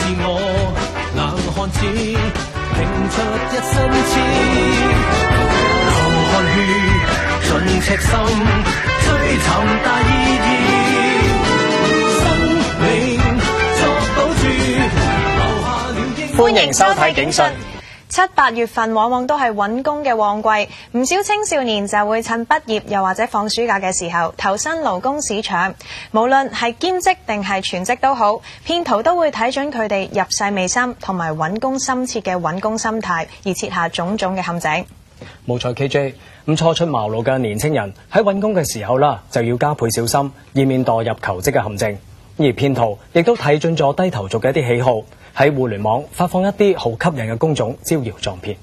自我，硬漢子拼出一身刺，流汗血盡赤心，追尋大意義，生命作賭注，留下了英。 歡迎收睇警訊。 7、8月份往往都係揾工嘅旺季，唔少青少年就會趁畢業又或者放暑假嘅時候投身勞工市場。無論係兼職定係全職都好，騙徒都會睇準佢哋入世未深同埋揾工心切嘅揾工心態，而設下種種嘅陷阱。 冇錯 KJ， 咁初出茅廬嘅年青人喺揾工嘅時候啦，就要加倍小心，以免墮入求職嘅陷阱。而騙徒亦都睇準咗低頭族嘅一啲喜好，喺互聯網發放一啲好吸引嘅工種，招搖撞騙。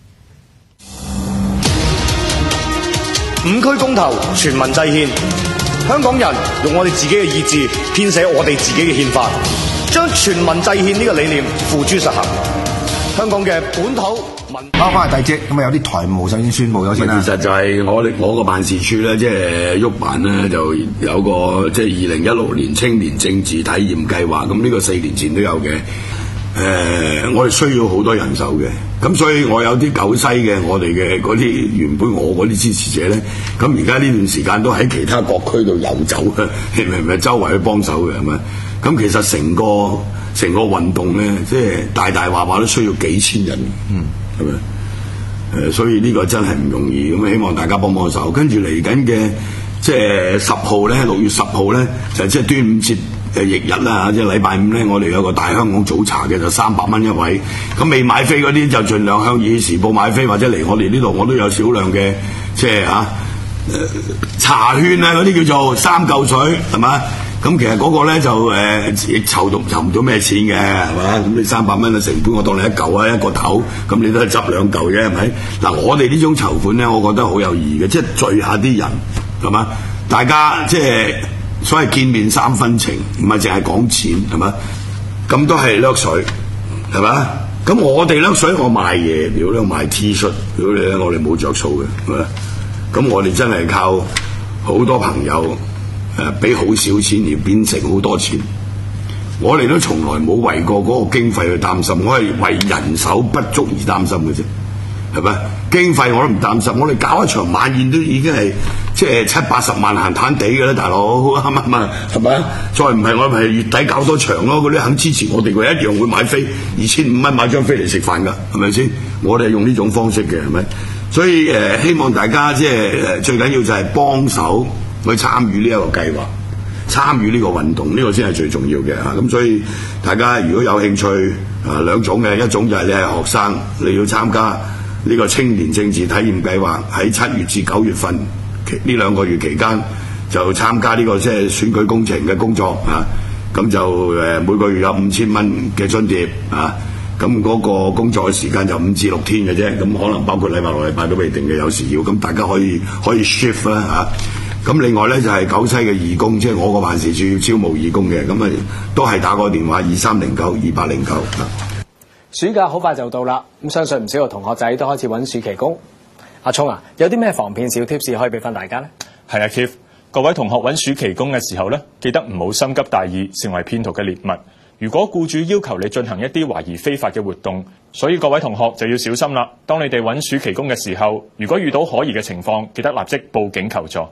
5區公投，全民制憲，香港人用我哋自己嘅意志編寫我哋自己嘅憲法，將全民制憲呢個理念付諸實行。香港嘅本土文化翻嚟第職，咁啊有啲台務首先宣佈咗先啦。 其實就係我個辦事處咧，即係喐辦咧，就有個即係2016年青年政治體驗計劃。咁呢個4年前都有嘅。我哋需要好多人手嘅，咁所以我有啲九西嘅我哋嘅嗰啲原本我嗰啲支持者咧，咁而家呢段時間都喺其他各區度遊走啊，係咪周圍去幫手嘅係咪？咁其實成個運動咧，即係大大話都需要幾千人，係咪？所以呢個真係唔容易，咁希望大家幫幫手。跟住嚟緊嘅即係10號咧，6月10號咧，就即係端午節翌日啦，即係禮拜5咧，我哋有個大香港早茶嘅，就300蚊一位。咁未買飛嗰啲就盡量向《議事報》買飛，或者嚟我哋呢度，我都有少量嘅即係茶券啊嗰啲叫做3嚿水係嘛？咁其實嗰個咧就亦籌唔到咩錢嘅係嘛？咁你300蚊嘅成本，我當你一嚿啊一個頭，咁你都係執2嚿嘅係咪？嗱，我哋呢種籌款咧，我覺得好有意義嘅，即係聚下啲人係嘛？大家即係所謂見面3分情，唔係淨係講錢係嘛？咁都係掠水係嘛？咁我哋掠水，我賣嘢，如果咧賣 T 恤，如果你咧我哋冇着數嘅係嘛？咁我哋真係靠好多朋友。俾好少錢而變成好多錢，我哋都從來冇為過嗰個經費去擔心，我係為人手不足而擔心嘅啫，係咪？經費我都唔擔心，我哋搞一場晚宴都已經係即係70-80萬閒攤地嘅啦，大佬啱唔啱？係咪？再唔係我咪月底搞多場咯，嗰啲肯支持我哋，佢一樣會買飛，2500蚊買張飛嚟食飯㗎，係咪先？我哋係用呢種方式嘅，係咪？所以希望大家即係最緊要就係幫手。去參與呢一個計劃，參與呢個運動，呢個先係最重要嘅嚇。咁所以大家如果有興趣兩種嘅，一種就係你係學生，你要參加呢個青年政治體驗計劃，喺7月至9月份呢2個月期間就參加呢個即係選舉工程嘅工作啊。咁就每個月有5000蚊嘅津貼啊。咁嗰個工作嘅時間就5至6天嘅啫，咁可能包括禮拜6、禮拜都未定嘅，有時要咁大家可以 shift 啦嚇。咁另外咧就係九西嘅義工，即係我個辦事處要招募義工嘅，咁都係打個電話23092809。 暑假好快就到啦，咁相信唔少嘅同學仔都開始揾暑期工。阿聰啊，有啲咩防騙小貼士可以俾翻大家呢？ 係啊 Keith， 各位同學揾暑期工嘅時候呢，記得唔好心急大意，成為騙徒嘅獵物。如果僱主要求你進行一啲懷疑非法嘅活動，所以各位同學就要小心啦。當你哋揾暑期工嘅時候，如果遇到可疑嘅情況，記得立即報警求助。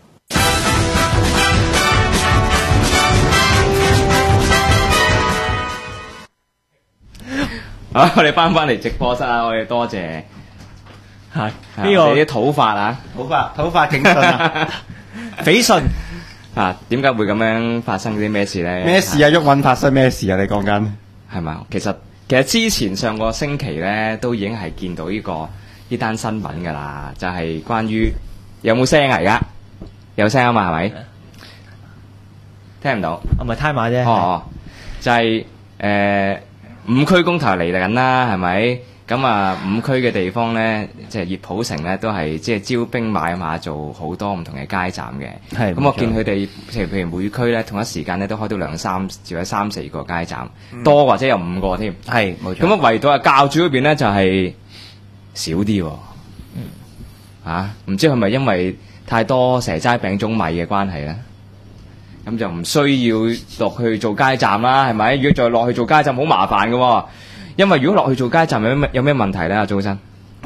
好，我哋翻嚟直播室啊！我哋多謝係呢個啲土法啊， 土法警訊啊，匪訊啊，點解會咁樣發生啲咩事咧？ 咩事啊？鬱韻發生咩事啊？你講緊係嘛？其實之前上個星期咧都已經係見到呢單新聞㗎啦，就係關於有冇聲啊？而家有聲啊嘛？係咪？聽唔到？ 我咪聽馬啫。 哦，就係5區公投嚟緊啦，係咪？咁啊，5區嘅地方咧，即係熱普城咧，都係即係招兵買馬，做好多唔同嘅街站嘅。係。咁我見佢哋，譬如每區咧，同一時間咧都開到2-3至3、4個街站，多或者有5個添。係，冇錯。咁啊，唯獨係教主嗰邊咧就係少啲喎。唔知係咪因為太多蛇齋餅糭米嘅關係咧？ 咁就唔需要落去做街站啦，係咪？如果再落去做街站好麻煩嘅喎，因為如果落去做街站有咩問題咧？阿祖生？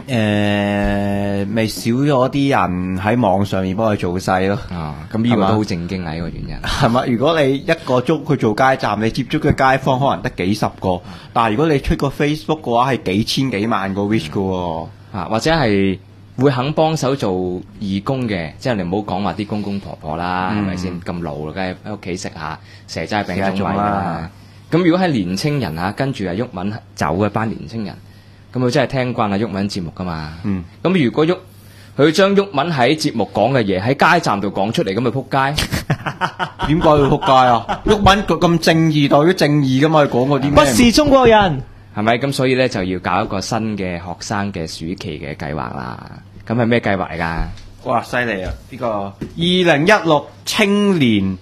咪少咗啲人喺網上面幫佢做勢咯。 咁呢個都好正經啊！呢個原因係咪？如果你一個鐘去做街站，你接觸嘅街坊可能得幾十個，但係如果你出個 Facebook 嘅話，係幾千幾萬個 reach 嘅喎。 或者係會肯幫手做義工嘅，即係你唔好講話啲公公婆婆啦，係咪先咁老啦，梗係喺屋企食下蛇齋餅粽米啦。咁如果係年青人跟住毓民走嘅班年青人，咁佢真係聽慣毓民節目噶嘛。咁如果佢將毓民喺節目講嘅嘢喺街站度講出嚟，咁咪撲街？ 點解會撲街啊？毓民咁正義，代表正義噶嘛？佢講過啲咩？ 不是中國人。 係咪？咁所以咧就要搞一個新嘅學生嘅暑期嘅計劃啦。咁係咩計劃嚟㗎？ 哇！犀利啊！呢個2016青年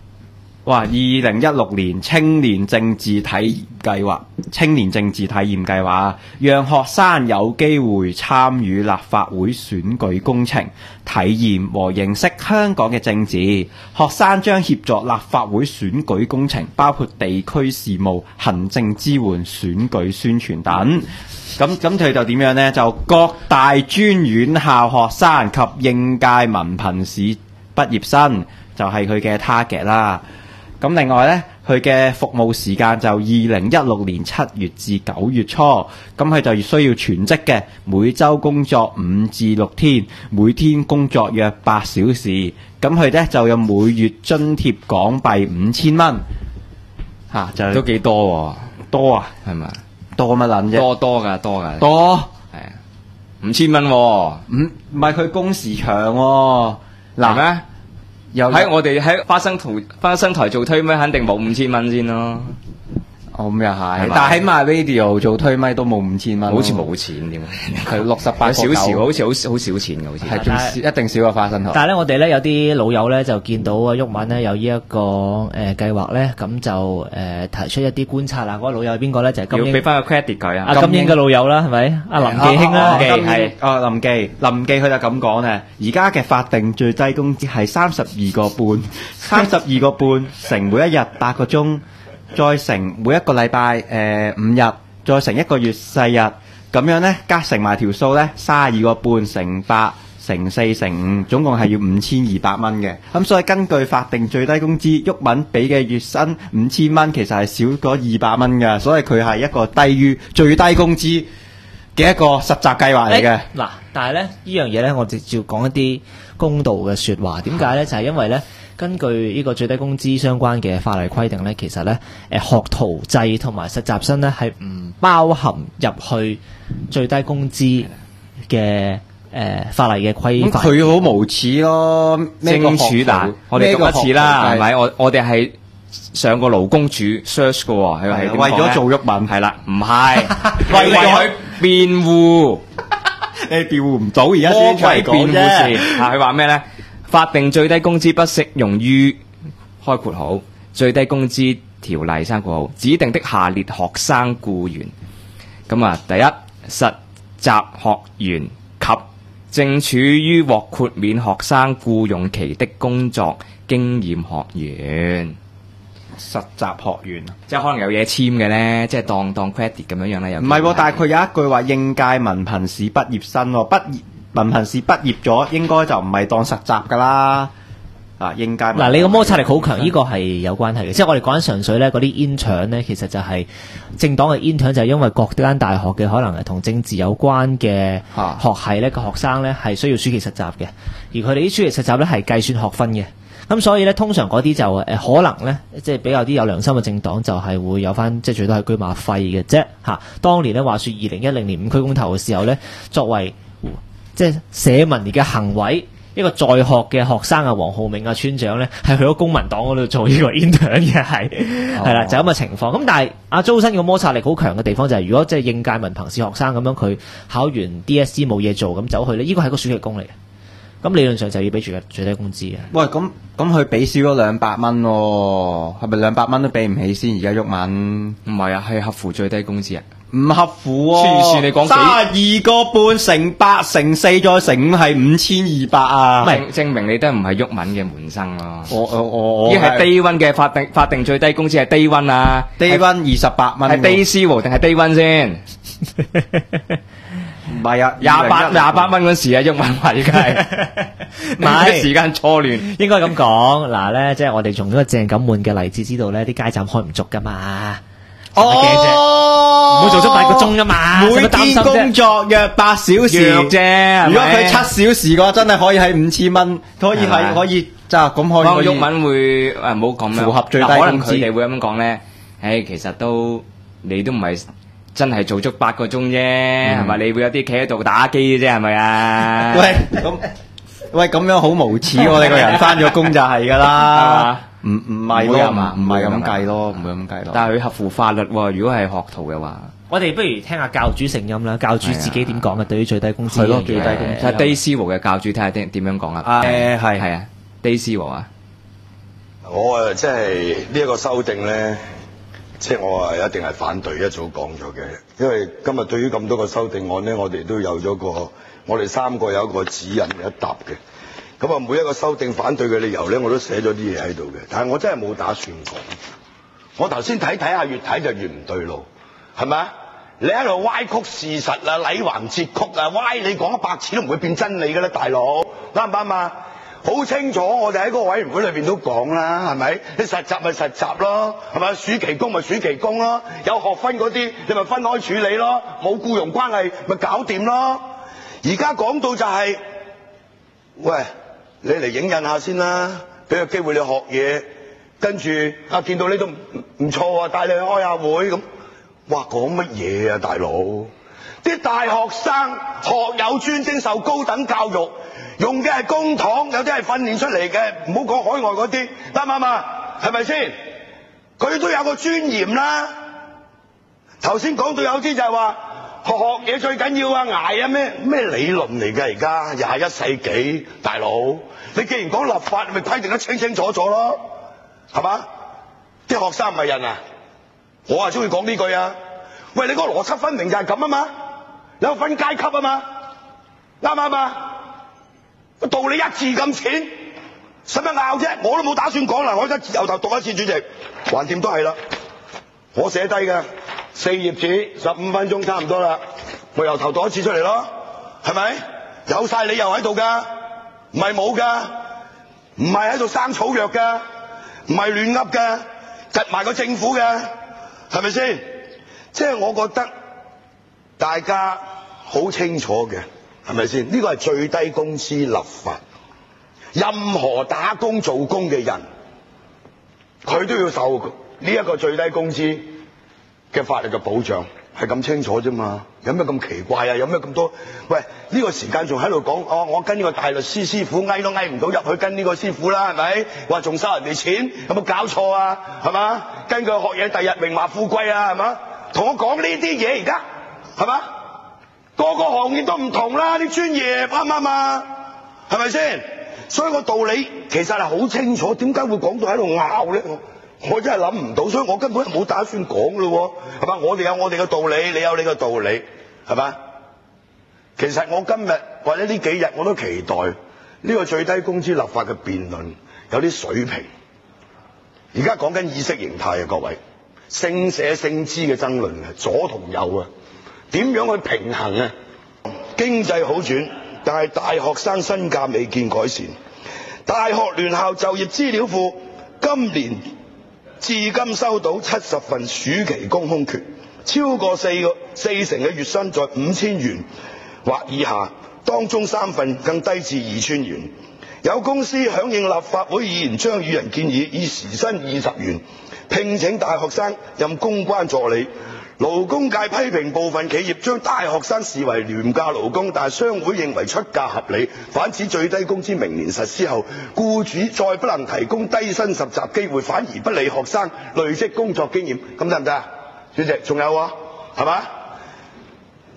2016年青年政治體驗計劃，青年政治體驗計劃，讓學生有機會參與立法會選舉工程，體驗和認識香港嘅政治。學生將協助立法會選舉工程，包括地區事務、行政支援、選舉宣傳等。咁佢就點樣呢？就各大專院校學生及應屆文憑試畢業生就係佢嘅 target 啦。咁另外呢，佢嘅服務時間就2016年7月至9月初，咁佢就需要全職嘅，每週工作5至6天，每天工作約8小時，咁佢呢就有每月津貼港幣5000蚊，就都幾多喎？ 多啊， 係咪？ 多乜撚啫？ 多㗎， 多係啊，5000蚊喎， 唔係佢工時長喎， 嗱咩？喺我哋喺花生台做推咪，肯定冇5000蚊先咯。 咁又係，但係喺 MyRadio 做推咪都冇5000蚊， 好似冇錢點？ 係68 少少，好似好少錢嘅，好似係仲一定少過花生台。 但係咧，我哋咧有啲老友咧就見到毓民咧有呢一個計劃咧，咁就提出一啲觀察啦。嗰個老友係邊個咧？就係金英， 要俾翻個 credit 佢啊！ 阿金英嘅老友啦，係咪？阿林記兄啦， 林記佢就咁講咧。而家嘅法定最低工資係32個半乘每一日8個鐘。再乘每一個禮拜5日，再乘一個月4日，咁樣呢，加乘埋條數呢，32個半乘8乘4乘5，總共係要5200蚊嘅。咁所以根據法定最低工資，毓民俾嘅月薪5000蚊，其實係少過200蚊嘅，所以佢係一個低於最低工資嘅一個實習計劃嚟嘅。 嗱，但係呢樣嘢呢，我直接講一啲公道嘅説話。點解呢？就係因為呢。根據呢個最低工資相關嘅法例規定呢，其實呢學徒制同埋實習生呢係唔包含入去最低工資嘅法例嘅規範。 咁佢好無恥咯！ 正處嗱，我哋讀一次啦，係咪？我哋係上過勞工處 search 嘅喎，係為咗做毓民係啦， 唔係為佢辯護， 你辯護唔到而家先出嚟講啫。 佢話咩呢？法定最低工資不適用於開括號最低工資條例3括號指定的下列學生僱員。咁啊，第一，實習學員及正處於獲豁免學生僱用期的工作經驗學員。 實習學員即係可能有嘢簽嘅咧，即係當 credit 咁樣樣咧。 唔係喎，但係佢有一句話應屆文憑試畢業生喎，文憑試畢業咗，應該就唔係當實習噶啦。應屆嗱，你個摩擦力好強，呢個係有關係嘅。即係我哋講緊純粹咧，嗰啲 intern 咧，其實就係政黨嘅 intern，就係因為各間大學嘅可能係同政治有關嘅學系咧，個學生咧係需要暑期實習嘅，而佢哋啲暑期實習咧係計算學分嘅。咁所以咧，通常嗰啲就可能咧，即係比較啲有良心嘅政黨就係會有翻，即係最多係車馬費嘅啫嚇。當年咧話說2010年5區公投嘅時候咧，作為即係社民連嘅行為，一個在學嘅學生啊，黃浩銘啊村長咧，係去咗公民黨嗰度做呢個 intern 嘅，係啦，就咁嘅情況。咁但係阿周生個摩擦力好強嘅地方就係，如果即係應屆文憑試學生咁樣，佢考完 DSE 冇嘢做咁走去咧，呢個係個暑期工嚟嘅。咁理論上就要俾住嘅最低工資嘅。 喂，咁佢俾少咗200蚊喎，係咪200蚊都俾唔起先？而家毓民唔係啊，係合乎最低工資啊。 唔合乎喎。 黐線你講幾 32個半乘8乘4再乘5係5200啊！ 證明你都唔係毓民嘅門生咯。 我已經係 Day One 嘅法定最低工資係 Day One 啊 Day One 28蚊， 係 Day Zero 定係 Day One 先？ 唔係啊 ，28蚊嗰時啊，毓民話而家係， 唔係時間錯亂。 應該咁講嗱咧，即係我哋從嗰個鄭錦滿嘅例子知道咧，啲街站開唔足噶嘛。驚啫，唔好做足8個鐘噶嘛。 每天工作約8小時啫。 如果佢7小時嘅話，真係可以係5000蚊，可以咋咁可以。 毓民會唔好咁樣， 符合最低工資。 可能佢哋會咁樣講咧。其實你都唔係真係做足8個鐘啫，係咪？你會有啲企喺度打機嘅啫，係咪啊？ 喂，咁樣好無恥喎！你個人返咗工就係㗎啦。唔係咯，唔係咁計咯，唔會咁計咯。 但係佢合乎法律喎，如果係學徒嘅話， 我哋不如聽下教主聲音啦。教主自己點講嘅？對於最低工資係咯，最低工資。 睇 Day Zero 嘅教主睇下點樣講啊？係啊 ，Day Zero 啊。 我即係呢一個修訂咧，即係我一定係反對，一早講咗嘅。因為今日對於咁多個修訂案咧，我哋都有咗我哋3個有一個指引一答嘅。咁啊，每一個修訂反對嘅理由咧，我都寫咗啲嘢喺度嘅。但係我真係冇打算講。我頭先睇下，越睇就越唔對路，係咪啊？你喺度歪曲事實啊，禮橫節曲啊，歪你講100次都唔會變真理㗎啦，大佬，啱唔啱啊？好清楚，我哋喺嗰個委員會裏邊都講啦，係咪？你實習咪實習咯，係咪？暑期工咪暑期工咯，有學分嗰啲你咪分開處理咯，冇僱傭關係咪搞掂咯。而家講到就係，喂，你嚟影印下先啦，俾個機會你學嘢，跟住見到你都唔錯啊，帶你去開下會咁。哇，講乜嘢啊，大佬？啲大學生學有專精受高等教育，用嘅係公帑，有啲係訓練出嚟嘅，唔好講海外嗰啲，啱唔啱啊？係咪先？佢都有個尊嚴啦。頭先講到有啲就係話學嘢最緊要啊，捱啊咩理論嚟㗎？而家21世紀，大佬，你既然講立法，咪規定得清清楚楚咯，係嘛？啲學生唔係人啊，我係中意講呢句啊。喂，你個邏輯分明就係咁啊嘛，有分階級啊嘛，啱唔啱啊？道理一字咁淺，使乜拗啫？我都冇打算講啦，我而家由頭讀一次，主席，橫掂都係啦，我寫低嘅4頁紙，15分鐘差唔多啦，我由頭讀一次出嚟咯，係咪？有晒理由喺度㗎，唔係冇㗎，唔係喺度生草藥㗎，唔係亂噏㗎，窒埋個政府㗎，係咪先？即係我覺得大家好清楚嘅，係咪先？呢個係最低工資立法，任何打工做工嘅人，佢都要受呢一個最低工資嘅法律嘅保障，係咁清楚啫嘛。有咩咁奇怪啊？有咩咁多？喂，呢個時間仲喺度講我跟呢個大律師師傅翳都翳唔到入去跟呢個師傅啦，係咪？話仲收人哋錢，有冇搞錯啊？係嘛？跟佢學嘢，第日榮華富貴啊，係嘛？同我講呢啲嘢而家，係嘛？個個行業都唔同啦，啲專業啱唔啱啊？係咪先？所以個道理其實係好清楚，點解會講到喺度拗咧？我真係諗唔到，所以我根本冇打算講咯，係嘛？我哋有我哋嘅道理，你有你嘅道理，係嘛？其實我今日或者呢幾日我都期待呢個最低工資立法嘅辯論有啲水平。而家講緊意識形態啊，各位。姓社姓資嘅爭論啊，左同右啊，點樣去平衡啊？經濟好轉，但係大學生身價未見改善。大學聯校就業資料庫今年至今收到70份暑期工空缺，超過四成嘅月薪在5000元或以下，當中3份更低至2000元。有公司響應立法會議員張宇人建議，以時薪20元聘請大學生任公關助理。勞工界批評部分企業將大學生視為廉價勞工，但係商會認為出價合理，反指最低工資明年實施後，僱主再不能提供低薪實習機會，反而不利學生累積工作經驗，咁得唔得啊？主席，仲有喎，係嘛？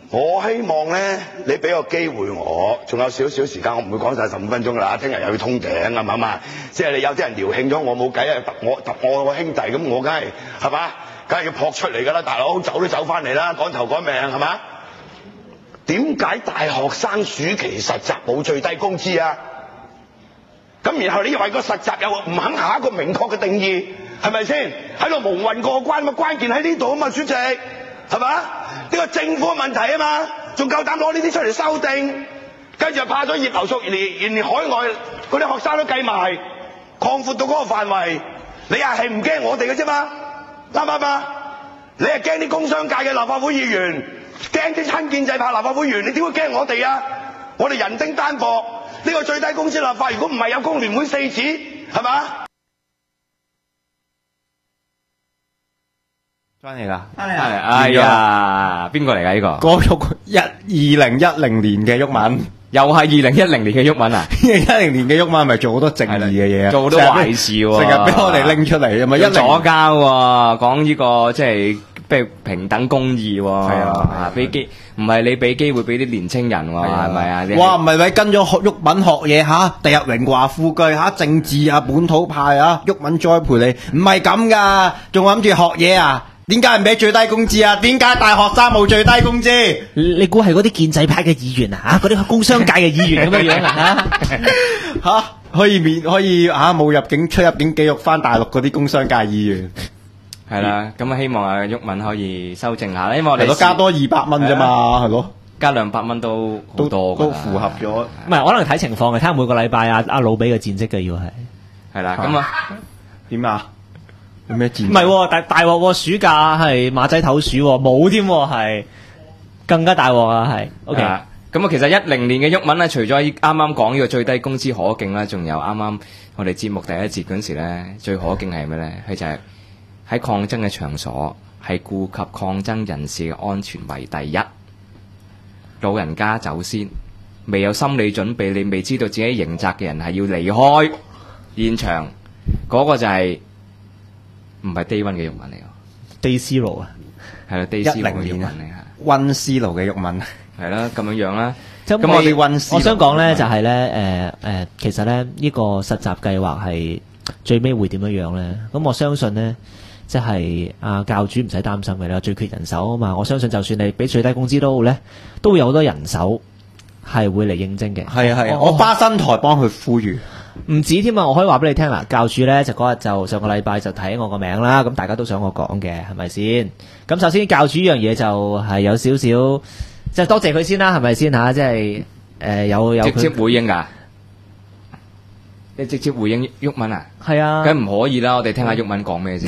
我希望咧，你俾個機會我，仲有少少時間，我唔會講晒15分鐘㗎啦。聽日又要通頂啊，係嘛？即係你有啲人撩興咗，我冇計啊！揼我個兄弟咁，我梗係嘛？梗係要撲出嚟㗎啦，大佬走都走翻嚟啦，趕頭趕命係嘛？點解大學生暑期實習冇最低工資啊？咁然後你為個實習又唔肯下一個明確嘅定義，係咪先？喺度蒙混過關，咁關鍵喺呢度啊嘛，主席係嘛？呢個政府嘅問題啊嘛，仲夠膽攞呢啲出嚟修訂，跟住又怕咗葉劉淑儀連海外嗰啲學生都計埋，擴闊到嗰個範圍。你係唔驚我哋嘅啫嘛？啱唔啱啊？你係驚啲工商界嘅立法會議員，驚啲親建制派立法會議員，你點會驚我哋啊？我哋人丁單薄，呢個最低工資立法，如果唔係有工聯會4子，係嘛？ 翻嚟啦， 哎呀，邊個嚟㗎呢個？ 嗰2010年嘅毓民， 又係2010年嘅毓民啊 ！2010年嘅毓民係咪做好多正義嘅嘢啊？ 做好多壞事喎， 成日俾我哋拎出嚟，係咪一左膠喎？講呢個即係譬如平等公義喎，係啊，俾機唔係你俾機會俾啲年青人喎，係咪啊？ 哇，唔係咪跟咗毓民學嘢嚇，第日榮華富貴嚇，政治啊本土派啊，毓民栽培你，唔係咁噶，仲諗住學嘢啊？點解唔俾最低工資啊？點解大學生冇最低工資？ 你估係嗰啲建制派嘅議員啊？嗰啲工商界嘅議員咁樣樣啊？ 嚇可以冇入境出入境記錄翻大陸嗰啲工商界議員。 係啦，咁啊希望啊毓民可以修正下，因為我哋加多200蚊啫嘛，係咯， 加200蚊都好多， 都符合咗。 唔係，可能睇情況嘅，睇下每個禮拜阿老俾嘅戰績嘅要係啦，咁啊點啊？有咩戰績？ 唔係喎，大鑊喎，暑假係馬仔頭鼠喎，冇添喎，係更加大鑊啊，係。OK，咁啊，其實10年嘅毓民咧，除咗啱啱講呢個最低工資可敬啦，仲有啱啱我哋節目第一節嗰陣時咧，最可敬係咩咧？佢就係喺抗爭嘅場所，係顧及抗爭人士嘅安全為第一。老人家走先，未有心理準備，你未知道自己刑責嘅人係要離開現場，嗰個就係唔係低溫嘅毓民嚟㗎 ？Day Zero 啊， 係啦，Day Zero 嘅毓民嚟嚇， 溫思勞嘅毓民係啦，咁樣啦。 咁我哋我想講咧就係咧其實咧呢個實習計劃係最尾會點樣樣咧？咁我相信咧。即係教主唔使擔心嘅，你話最缺人手啊嘛！我相信就算你俾最低工資都好咧，都會有好多人手係會嚟應徵嘅。 係啊係啊，我巴新台幫佢呼籲， 唔止添啊！我可以話俾你聽啦，教主咧就嗰日就上個禮拜就睇我個名啦，咁大家都想我講嘅係咪先？咁首先教主呢樣嘢就係有少少，即係多謝佢先啦，係咪先嚇？即係有直接回應㗎。你直接回應毓民啊？ 係啊， 梗唔可以啦！我哋聽下毓民講咩先。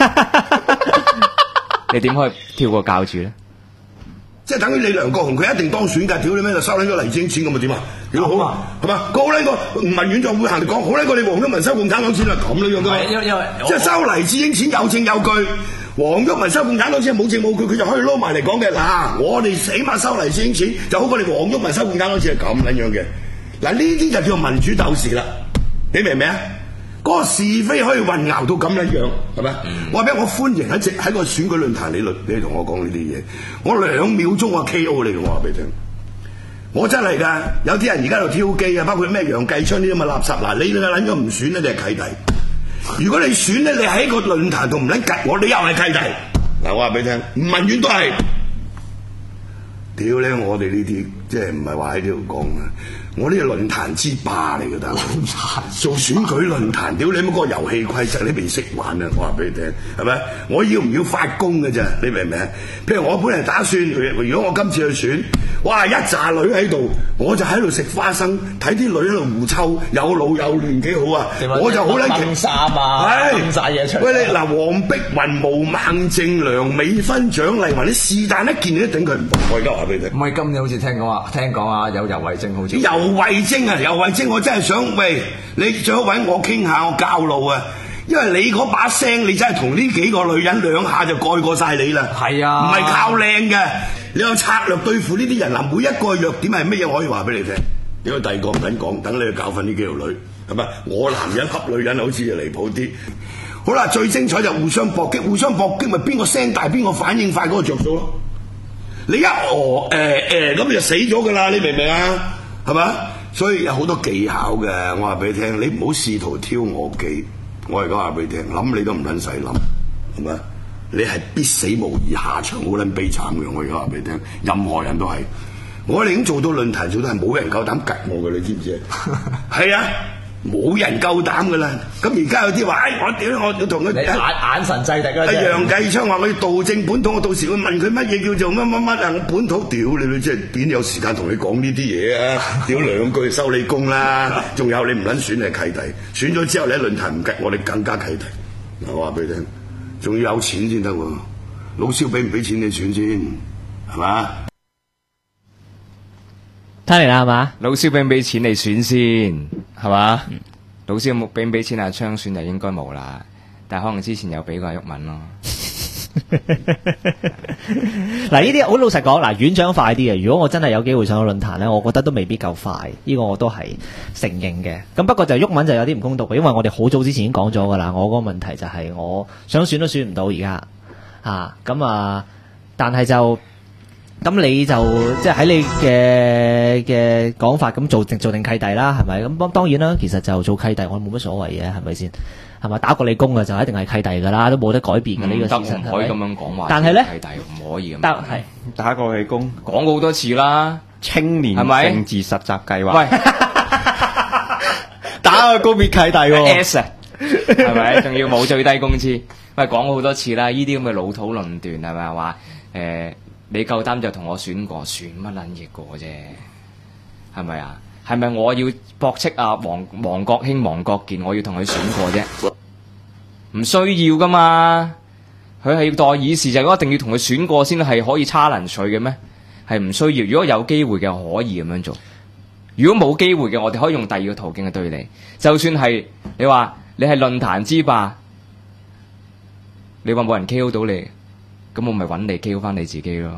你點可以跳過教主咧？ 即係等於你梁國雄佢一定當選㗎，屌你咩就收撚咗黎智英錢咁咪點啊？屌好啊，係嘛？個好撚過吳文遠就會行嚟講，好撚過你黃毓民收共產黨錢啦，咁樣樣㗎。因為即係收黎智英錢有證有據，黃毓民收共產黨錢冇證冇據，佢就可以撈埋嚟講嘅。嗱，我哋起碼收黎智英錢就好過你黃毓民收共產黨錢係咁撚樣嘅。嗱呢啲就叫民主鬥士啦。你明唔明啊？嗰個是非可以混淆到咁樣樣，係咪？我話俾我歡迎喺個選舉論壇你同我講呢啲嘢，我2秒鐘我 KO 你嘅，我話俾你聽。我真係㗎，有啲人而家喺度挑機啊，包括咩楊繼昌呢啲咁嘅垃圾。嗱，你撚咗唔選咧，你係契弟。如果你選咧，你喺個論壇度唔撚夾我，你又係契弟。嗱，我話俾你聽，吳文遠都係。屌咧！我哋呢啲即係唔係話喺呢度講啊！我呢個論壇之霸嚟嘅，大佬做選舉論壇，屌你乜嗰個遊戲規則你未識玩啊！我話俾你聽，係咪？我要唔要發功嘅啫？你明唔明？譬如我本嚟打算，如果我今次去選，哇一紮女喺度，我就喺度食花生，睇啲女喺度互抽，有老有嫩幾好啊！我就好撚勁衫啊，掹曬嘢出嚟。 喂你嗱，黃碧雲、毛孟靜、梁美芬、蔣麗芸，你是但一件你都頂佢唔到。我而家話俾你聽， 唔係今年好似聽講啊，有游蕙禎好似。 游蕙禎啊，游蕙禎，我真係想喂你最好揾我傾下，我教路啊！因為你嗰把聲，你真係同呢幾個女人2下就蓋過晒你啦。係啊，唔係靠靚嘅，你有策略對付呢啲人嗱，每一個弱點係乜嘢，我可以話俾你聽。因為第二個唔緊講，等你去教訓呢幾條女，係咪？我男人恰女人好似就離譜啲。好啦，最精彩就互相搏擊，互相搏擊咪邊個聲大邊個反應快嗰個着數咯。 你一咁你就死咗㗎啦！你明唔明啊？係嘛？所以有好多技巧嘅。我話俾你聽，你唔好試圖挑我技。我而家話俾你聽，諗你都唔撚使諗，係咪？你係必死無疑，下場好撚悲慘嘅。我而家話俾你聽，任何人都係。我哋已經做到論壇，做到係冇人夠膽吉我嘅，你知唔知啊？係啊，冇人夠膽㗎啦。咁而家有啲話，我要同佢眼神制敵啦。 楊繼昌話我要導正本土，我到時會問佢乜嘢叫做乜啊？我本土屌你即係邊有時間同你講呢啲嘢啊？屌兩句收你工啦！仲有你唔撚選係契弟，選咗之後你喺論壇唔吉，我哋更加契弟。我話俾你聽，仲要有錢先得喎。老蕭俾唔俾錢你選先，係嘛？ 睇嚟啦，係嘛？ 老蕭俾唔俾錢你選先，係嘛？老蕭冇俾唔俾錢阿昌選就應該冇啦，但係可能之前有俾過阿毓民咯。 嗱，呢啲好老實講，嗱，院長快啲嘅。如果我真係有機會上到論壇咧，我覺得都未必夠快，呢個我都係承認嘅。咁不過就毓民就有啲唔公道嘅，因為我哋好早之前已經講咗噶啦。我嗰個問題就係我想選都選唔到而家但係就。咁你就即係喺你嘅講法咁做定契弟啦，係咪？咁當然啦，其實就做契弟我冇乜所謂嘅，係咪先？係咪打過你工嘅就一定係契弟㗎啦，都冇得改變嘅呢個事實。 唔可以咁樣講話。 但係咧， 契弟唔可以咁。 係打過你工， 講過好多次啦。 青年政治實習計劃。 喂， 打個高別契弟喎。 S 啊，係咪？仲要冇最低工資？喂，講過好多次啦，呢啲咁嘅老土論斷係咪話你夠膽就同我選過，選乜撚嘢過啫？係咪啊？係咪我要駁斥啊王國興、王國健，我要同佢選過啫？唔需要噶嘛，佢係要代議士就一定要同佢選過先係可以challenge佢嘅咩？係唔需要。如果有機會嘅可以咁樣做，如果冇機會嘅，我哋可以用第二個途徑去對你。就算係你話你係論壇之霸，你話冇人 KO 到你。咁我咪揾你 KO 翻你自己咯，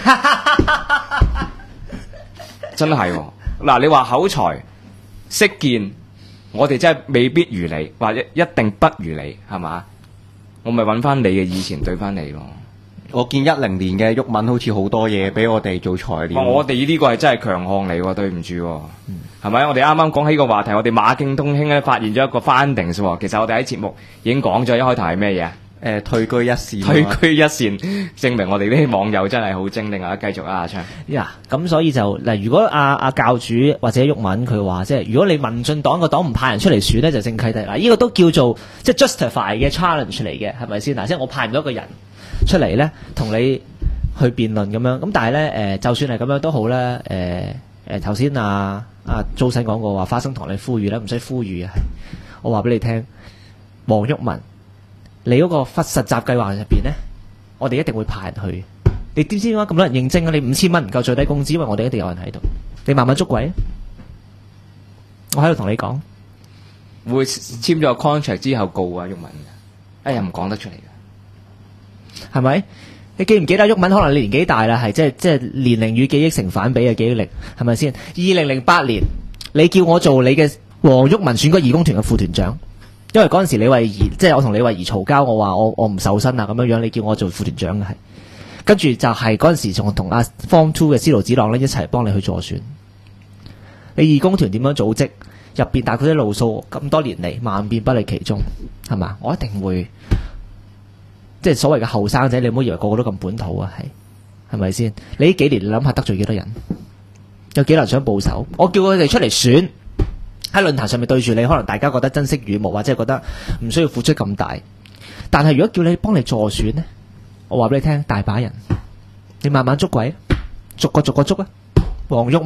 真係嗱！你話口才識見，我哋真係未必如你，或者一定不如你，係嘛？我咪揾翻你嘅以前對翻你咯。 我見10年嘅毓民好似好多嘢俾我哋做材料。 我哋呢個係真係強項嚟喎，對唔住，係咪？我哋啱啱講起個話題，我哋馬敬通兄咧發現咗一個 findings 喎。其實我哋喺節目已經講咗，一開頭係咩嘢？ 退居一線， 退居一線，證明我哋啲網友真係好精靈啊！繼續啊，阿昌。 咁所以就嗱，如果阿教主或者毓民佢話，即係如果你民進黨個黨唔派人出嚟選咧，就正契弟嗱，呢個都叫做即係 justify 嘅 challenge 嚟嘅，係咪先嗱？即係我派唔到一個人出嚟咧，同你去辯論咁樣。咁但係咧就算係咁樣都好啦。頭先阿周生講過話，花生堂你呼籲咧，唔使呼籲啊。我話俾你聽，黃毓民。你嗰個實習計劃入邊咧，我哋一定會派人去。你知唔知點解咁多人應徵啊？你5000蚊唔夠最低工資，因為我哋一定有人喺度。你慢慢捉鬼。我喺度同你講， 會簽咗個 contract 之後告啊毓民嘅，唔講得出嚟嘅， 係咪？你記唔記得毓民？可能你年紀大啦，係即係年齡與記憶成反比嘅記憶力，係咪先？2008年，你叫我做你嘅黃毓民選舉義工團嘅副團長。因為嗰陣時李慧儀，即係我同李慧儀嘈交，我話我唔受薪啊咁樣樣，你叫我做副團長嘅係，跟住就係嗰陣時仲同阿 Form 2嘅司徒子朗咧一齊幫你去助選。你義工團點樣組織？入邊大概啲路數咁多年嚟萬變不離其宗，係嘛？我一定會，即係所謂嘅後生仔，你唔好以為個個都咁本土啊，係咪先？你呢幾年你諗下得罪幾多人？有幾多人想報仇？我叫佢哋出嚟選。喺論壇上面對住你，可能大家覺得珍惜羽毛，或者覺得唔需要付出咁大。但係如果叫你幫你助選呢，我話俾你聽，大把人，你慢慢捉鬼，逐個捉啊！黃毓民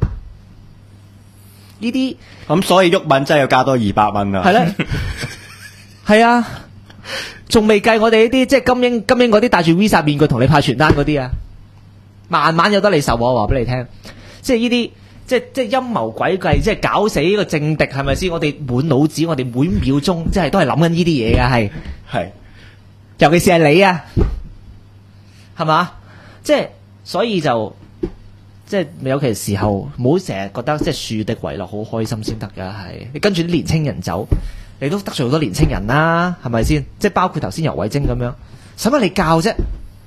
呢啲咁，所以毓民真係要加多200蚊啊！ 係咧，係啊，仲未計我哋呢啲即係金英嗰啲戴住 Visa 面具同你派傳單嗰啲啊，慢慢有得你受。我話俾你聽，即係呢啲。即係陰謀詭計，即係搞死呢個政敵，係咪先？我哋滿腦子，我哋每秒鐘即係都係諗緊呢啲嘢嘅，係，尤其是係你啊，係嘛？即係所以就即係有其時候，唔好成日覺得即係樹敵為樂好開心先得㗎，係你跟住啲年青人走，你都得罪好多年青人啦，係咪先？即係包括頭先游蕙禎咁樣，使乜你教啫？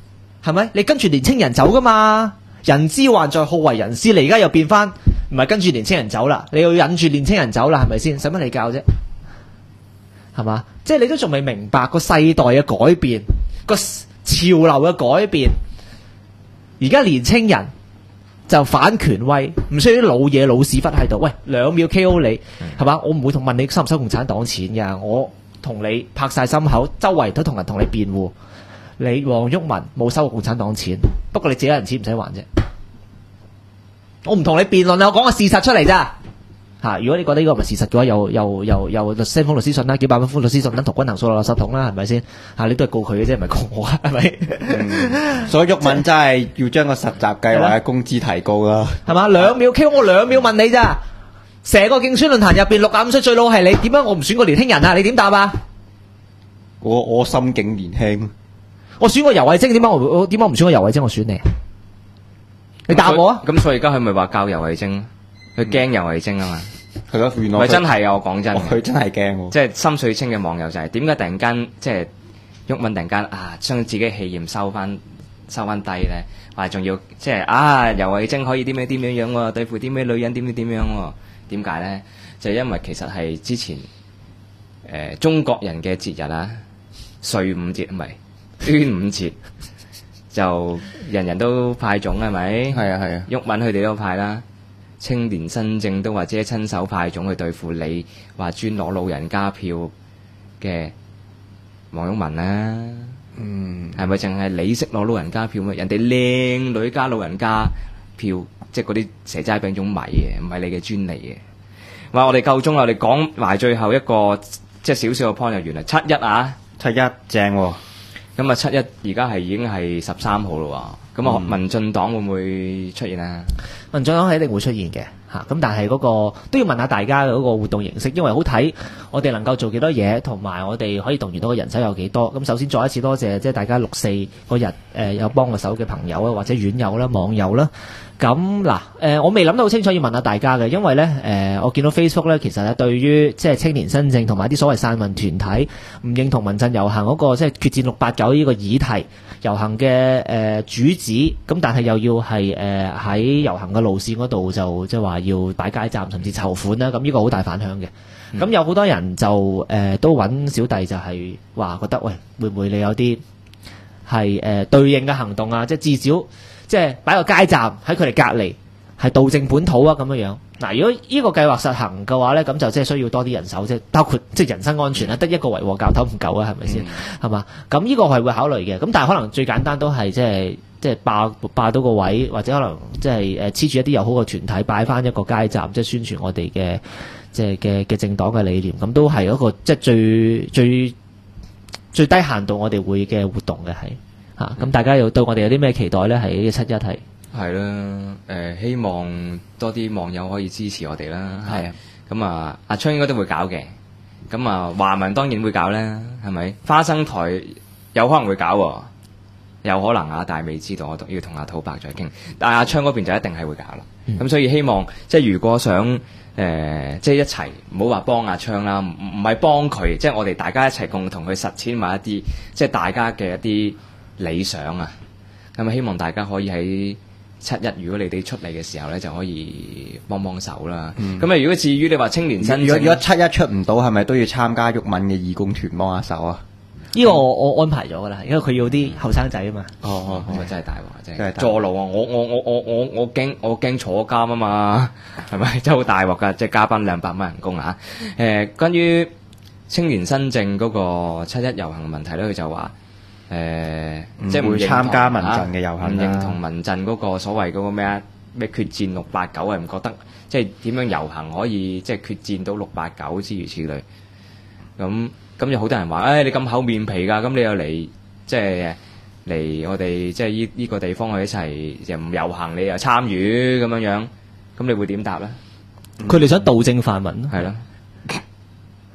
係咪？你跟住年青人走噶嘛？人之患在好為人師，你而家又變翻唔係跟住年青人走啦，你要引住年青人走啦，係咪先？使乜你教啫？係嘛？即係你都仲未明白個世代嘅改變，個潮流嘅改變。而家年青人就反權威，唔需要啲老嘢老屎忽喺度。喂，2秒 KO 你係嘛？我唔會問你收唔收共產黨錢㗎，我同你拍晒心口，周圍都同人同你辯護。你黃毓民冇收過共產黨錢，不過你自己人錢唔使還啫。我唔同你辯論啦，我講個事實出嚟咋嚇。如果你覺得呢個唔係事實嘅話，又聲封律師信啦，幾百蚊封律師信啦，同軍行數落垃圾桶啦，係咪先嚇？你都係告佢嘅啫，唔係告我啊，係咪？ 所以毓民真係要將個實習計劃嘅工資提高啦， 係嘛？2秒 Q， 我2秒問你咋？成個競選論壇入邊65歲最老係你，點解我唔選個年輕人啊？你點答啊？ 我心境年輕， 我選個游蕙禎，點解我唔選個游蕙禎？我選你，你答我啊！ 咁所以而家佢咪話教游蕙禎，佢驚游蕙禎啊嘛。 係咯，原來咪真係啊！我講真， 佢真係驚喎。 即係心水清嘅網友就係點解突然間即係毓民突然間將自己嘅氣焰收翻低咧？話仲要即係游蕙禎可以點樣喎？對付啲咩女人點樣喎？點解咧？就係因為其實係之前中國人嘅節日啊，歲五節唔係端午節，就人人都派粽係咪？ 係啊係啊， 毓民佢哋都派啦。青年新政都或者親手派種去對付你話專攞老人家票嘅黃毓民啦，係咪淨係你識攞老人家票咩？人哋靚女加老人家票，即係嗰啲蛇齋餅種米嘅，唔係你嘅專利嘅。哇！我哋夠鐘啦，我哋講埋最後一個即係少少嘅 point 就原來7·1啊，7·1正喎。咁啊7·1而家已經係13號咯喎。咁民進黨會唔會出現啊？ 民進黨係一定會出現嘅嚇，咁但係嗰個都要問下大家嗰個活動形式，因為好睇我哋能夠做幾多嘢，同埋我哋可以動員到嘅人手有幾多。咁首先再一次多謝即係大家6·4嗰日有幫個手嘅朋友啊，或者院友啦、網友啦。咁嗱我未諗到好清楚，要問下大家嘅，因為咧我見到 Facebook 咧，其實咧對於即係青年新政同埋啲所謂散運團體唔認同民陣遊行嗰個即係決戰689呢個議題遊行嘅主旨，咁但係又要係喺遊行嘅路線嗰度就即係話要擺街站甚至籌款啦，咁呢個好大反響嘅。咁有好多人就都揾小弟就係話覺得喂，會唔會你有啲係對應嘅行動啊？即係至少即係擺個街站喺佢哋隔離，係導正本土啊咁樣樣。嗱，如果呢個計劃實行嘅話咧，咁就即係需要多啲人手，即係包括即係人身安全啦，得一個維和教頭唔夠啊，係咪先？係嘛？咁呢個係會考慮嘅。咁但係可能最簡單都係即係霸到個位，或者可能即係黐住一啲友好嘅團體擺翻一個街站，即係宣傳我哋嘅即係嘅政黨嘅理念。咁都係一個即係最低限度我哋會嘅活動嘅係嚇。咁大家又對我哋有啲咩期待咧？係呢個7·1係。係啦，希望多啲網友可以支持我哋啦。 係啊， 咁啊，阿昌應該都會搞嘅。咁啊，華文當然會搞啦，係咪？花生台有可能會搞喎，有可能啊，但係未知道，我都要同阿土伯再傾。但係阿昌嗰邊就一定係會搞啦。咁所以希望即係如果想即係一齊，唔好話幫阿昌啦，唔係幫佢，即係我哋大家一齊共同去實踐埋一啲即係大家嘅一啲理想啊。咁啊，希望大家可以喺7·1，如果你哋出嚟嘅時候咧，就可以幫手啦。咁如果至於你話青年新政， 如果7·1出唔到，係咪都要參加毓民嘅義工團幫下手啊？ 呢個我安排咗噶啦，因為佢要啲後生仔啊嘛。 咁啊真係大鑊，真係坐牢啊！我驚坐監啊嘛，係咪真係好大鑊㗎？即係加班200蚊人工啊！關於青年新政嗰個7·1遊行問題咧，佢就話。即係唔參加民陣嘅遊行， 唔認同民陣嗰個所謂嗰個咩決戰689，係唔覺得即係點樣遊行可以即係決戰到689之如此類。咁有好多人話，你咁厚面皮㗎，咁你又嚟即係嚟我哋即係呢個地方去一齊又唔遊行，你又參與咁樣，咁你會點答咧？ 佢哋想導正泛民， 係咯。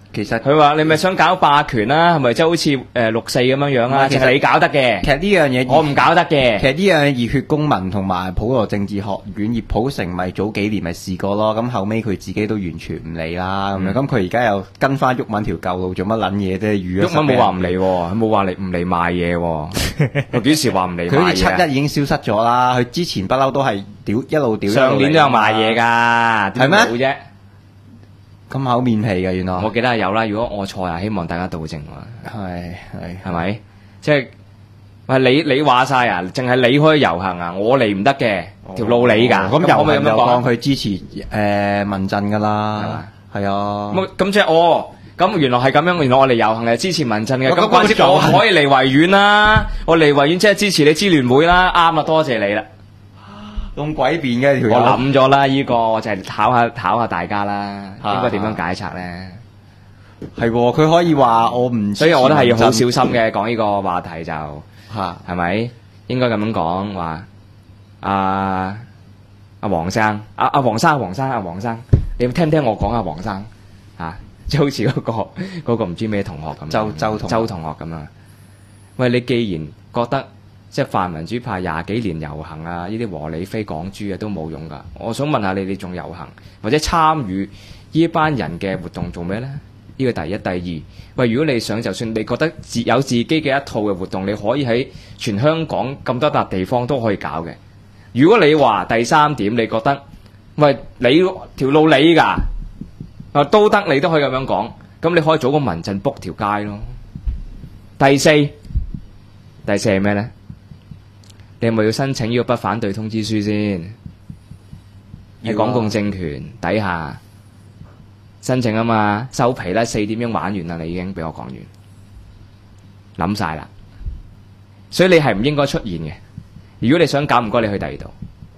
其實佢話你咪想搞霸權啦，係咪即係好似6·4咁樣樣啊？其實你搞得嘅， 其實呢樣嘢我唔搞得嘅。 其實呢樣嘢熱血公民同埋普羅政治學院葉普成咪早幾年咪試過咯，咁後尾佢自己都完全唔理啦咁樣，咁佢而家又跟翻毓民條舊路做乜撚嘢啫？ 毓民冇話唔嚟喎，佢冇話唔嚟賣嘢喎，佢幾時話唔嚟賣嘢？ 佢好似7·1已經消失咗啦，佢之前不嬲都係一路屌。 上年都有賣嘢㗎，點冇啫？ 咁厚面皮嘅原來， 我記得係有啦。如果我錯啊，希望大家道正喎。係咪？即係喂你話晒啊，淨係你可以遊行啊，我嚟唔得嘅，條路你㗎。咁遊行就當佢支持民陣㗎啦，係啊。 咁即係咁原來係咁樣，原來我嚟遊行係支持民陣嘅。咁關之我可以嚟維園啦，我嚟維園即係支持你支聯會啦，啱啦，多謝你啦。 咁詭辯嘅條友， 我諗咗啦，呢個我就係考下大家啦，應該點樣解拆咧？ 係喎，佢可以話我唔， 所以我都係要好小心嘅講呢個話題就係咪應該咁樣講話？阿黃生，阿黃生，你聽唔聽我講啊？黃生即係好似嗰個唔知咩同學咁，周同學咁啊！喂，你既然覺得即係泛民主派20幾年遊行啊，呢啲和理非港豬啊都冇用㗎。我想問下你仲遊行或者參與呢班人嘅活動做咩呢？呢個第一，第二，喂，如果你想就算你覺得有自己嘅一套嘅活動，你可以喺全香港咁多笪地方都可以搞嘅。如果你話第三點，你覺得喂你條路你㗎都得，你都可以咁樣講，咁你可以組個民陣 book 條街咯。第四係咩呢？你係咪要申請呢個不反對通知書先？喺港共政權底下申請啊嘛，收皮啦，4點已經玩完啦，你已經俾我講完，諗晒啦。所以你係唔應該出現嘅。如果你想搞，唔該你去第二度。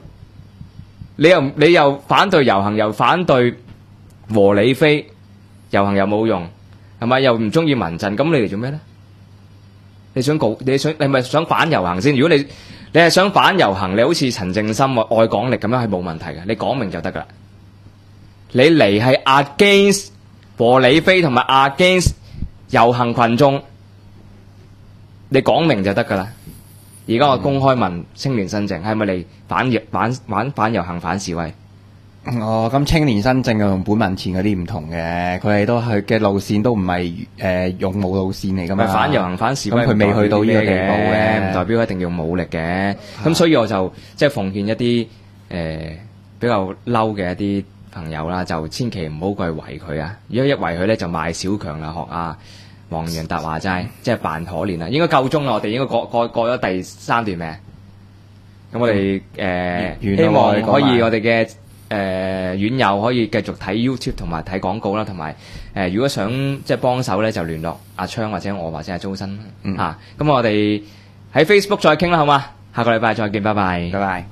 你又反對遊行，又反對和理非遊行，又冇用，係咪？又唔中意民陣，咁你嚟做咩呢？你係咪想反遊行先？如果你係想反遊行，你好似陳正深愛港力咁樣係冇問題嘅，你講明就得噶啦。你嚟係 against 和理非同埋 against 遊行群眾，你講明就得噶啦。而家我公開問青年新政係咪嚟反遊行反示威？ 咁青年新政同本民前嗰啲唔同嘅，佢哋都去嘅路線都唔係勇武路線嚟噶嘛。 反遊行反示威， 咁佢未去到呢個地步嘅， 唔代表一定要武力嘅。咁所以我就即係奉勸一啲比較嬲嘅一啲朋友啦，就千祈唔好過去圍佢啊！如果一圍佢咧，就賣小強啦，學阿黃洋達話齋，即係扮可憐啦。應該夠鐘啦，我哋應該過咗第3段咩？咁我哋希望可以我哋嘅院友可以繼續睇 YouTube 同埋睇廣告啦，同埋如果想即係幫手咧，就聯絡阿昌或者我或者阿周生嚇。咁我哋喺 Facebook 再傾啦，好嘛？下個禮拜再見，拜拜，拜拜。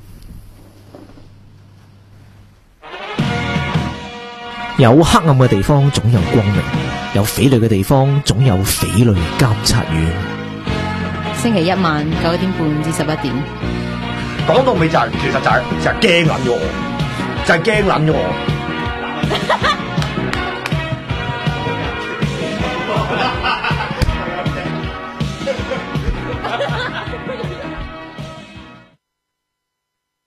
有黑暗嘅地方總有光明，有匪類嘅地方總有匪類監察院。 星期一晚9點半至11點。 講到尾就係，其實就係驚撚咗我，就係驚撚咗我。